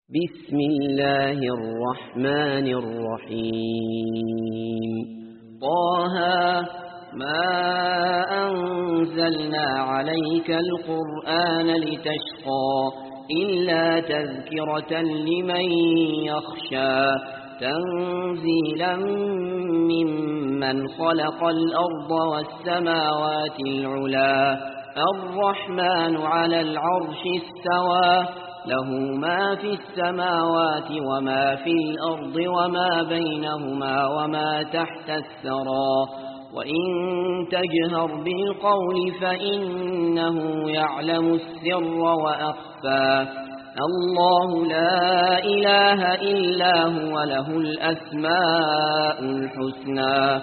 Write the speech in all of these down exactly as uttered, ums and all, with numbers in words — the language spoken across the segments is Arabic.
بسم الله الرحمن الرحيم طه ما أنزلنا عليك القرآن لتشقى إلا تذكرة لمن يخشى تنزيلا ممن خلق الأرض والسماوات العلا الرحمن على العرش استوى له ما في السماوات وما في الأرض وما بينهما وما تحت الثرى وإن تجهر بالقول فإنه يعلم السر وأخفى الله لا إله إلا هو له الأسماء الحسنى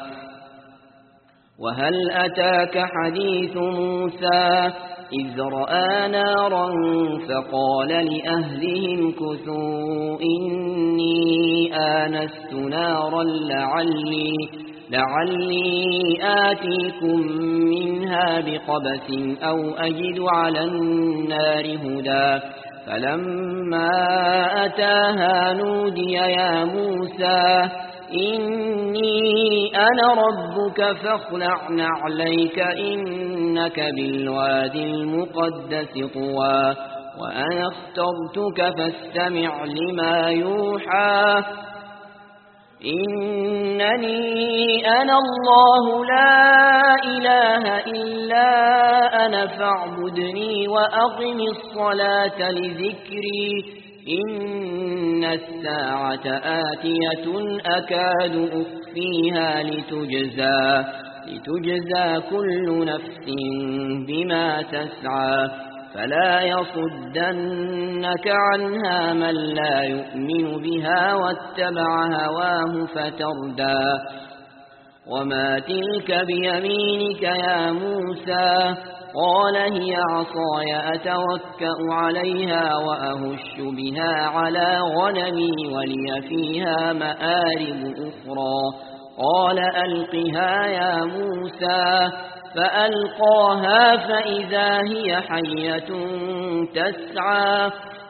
وهل أتاك حديث موسى إذ رأى نارا فقال لأهلهم كثوا إني آنست نارا لعلي, لعلي آتيكم منها بقبس أو أجد على النار هدى فلما أتاها نودي يا موسى إني أنا ربك فاخلع نعليك إنك بالوادي المقدس طوى وأنا اخترتك فاستمع لما يوحى إنني أنا الله لا إله إلا أنا فاعبدني وأقم الصلاة لذكري إن الساعة آتية أكاد أخفيها لتجزى, لتجزى كل نفس بما تسعى فلا يصدنك عنها من لا يؤمن بها واتبع هواه فتردى وما تلك بيمينك يا موسى قال هي عصاي أتوكأ عليها وأهش بها على غنمي ولي فيها مآرب أخرى قال ألقها يا موسى فألقاها فإذا هي حية تسعى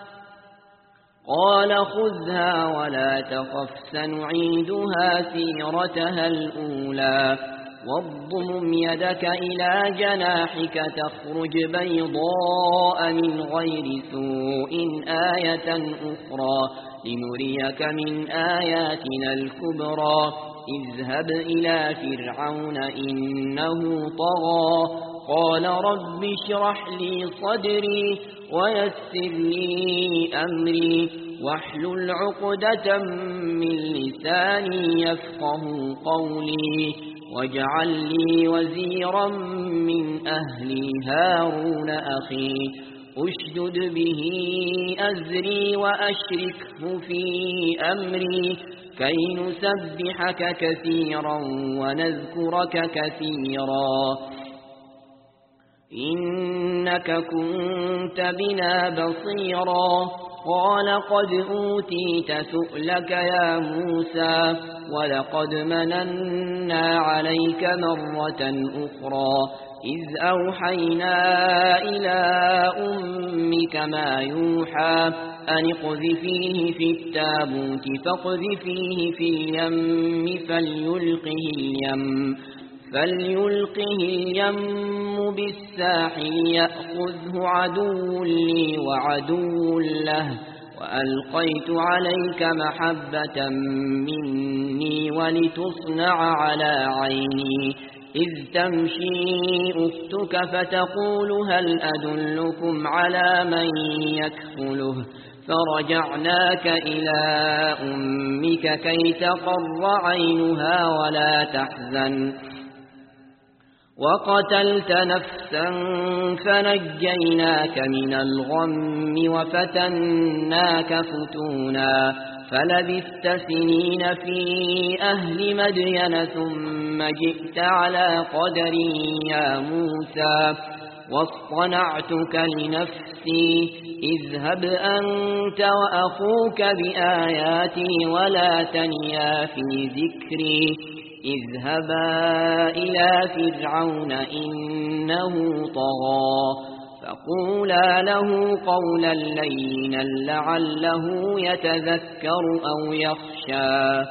قال خذها ولا تخف سنعيدها سيرتها الأولى واضمم يدك إلى جناحك تخرج بيضاء من غير سوء آية أخرى لنريك من آياتنا الكبرى اذهب إلى فرعون إنه طغى قال رب اشرح لي صدري ويسر لي أمري واحلل عقدة من لساني يفقه قولي واجعل لي وزيرا من أهلي هارون أخي أشدد به أزري وأشركه في أمري كي نسبحك كثيرا ونذكرك كثيرا إنك كنت بنا بصيرا قال قد أوتيت سؤلك يا موسى ولقد مننا عليك مرة أخرى إذ أوحينا إلى أمك ما يوحى أن اقذفيه في التابوت فاقذفيه في اليم فليلقه اليم فليلقه اليم بالساحل يأخذه عدو لي وعدو له وألقيت عليك محبة مني ولتصنع على عيني إذ تمشي أختك فتقول هل أدلكم على من يكفله فرجعناك إلى أمك كي تقر عينها ولا تحزن وقتلت نفسا فنجيناك من الغم وفتناك فتونا فلبثت سنين في أهل مدين ثم جئت على قدري يا موسى واصطنعتك لنفسي اذهب أنت وأخوك بآياتي ولا تنيا في ذكري اذهبا إلى فرعون إنه طغى فقولا له قولا لينا لعله يتذكر أو يخشى.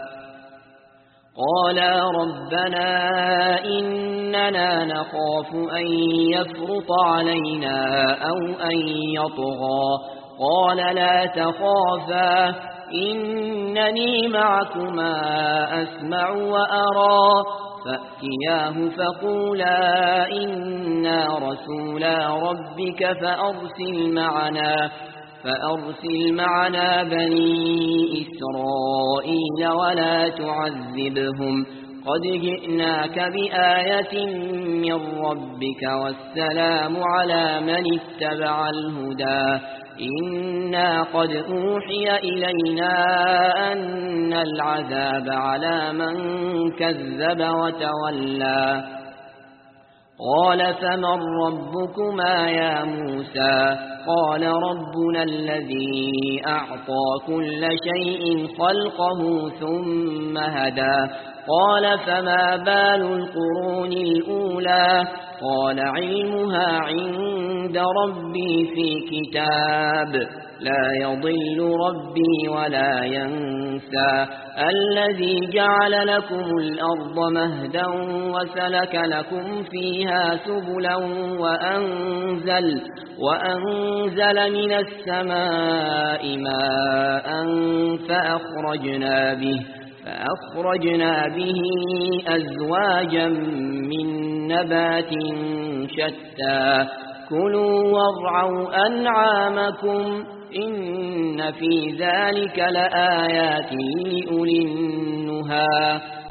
قالا ربنا إننا نخاف أن يفرط علينا أو أن يطغى. قال لا تخافا إنني معكما أسمع وأرى. فأتياه فقولا إنا رسولا ربك فأرسل معنا فأرسل معنا بني إسرائيل ولا تعذبهم قد جئناك بآية من ربك والسلام على من اتبع الهدى. إنا قد أوحي إلينا أن العذاب على من كذب وتولى. قال فمن ربكما يا موسى؟ قال ربنا الذي أعطى كل شيء خلقه ثم هدى. قال فما بال القرون الأولى؟ قال علمها عند ربي في كتاب لا يضل ربي ولا ينسى. الذي جعل لكم الأرض مهدا وسلك لكم فيها سبلا وأنزل, وأنزل من السماء ماء فأخرجنا به فأخرجنا به أزواجا من نبات شتى. كلوا وارعوا أنعامكم إن في ذلك لآيات لأولي النهى.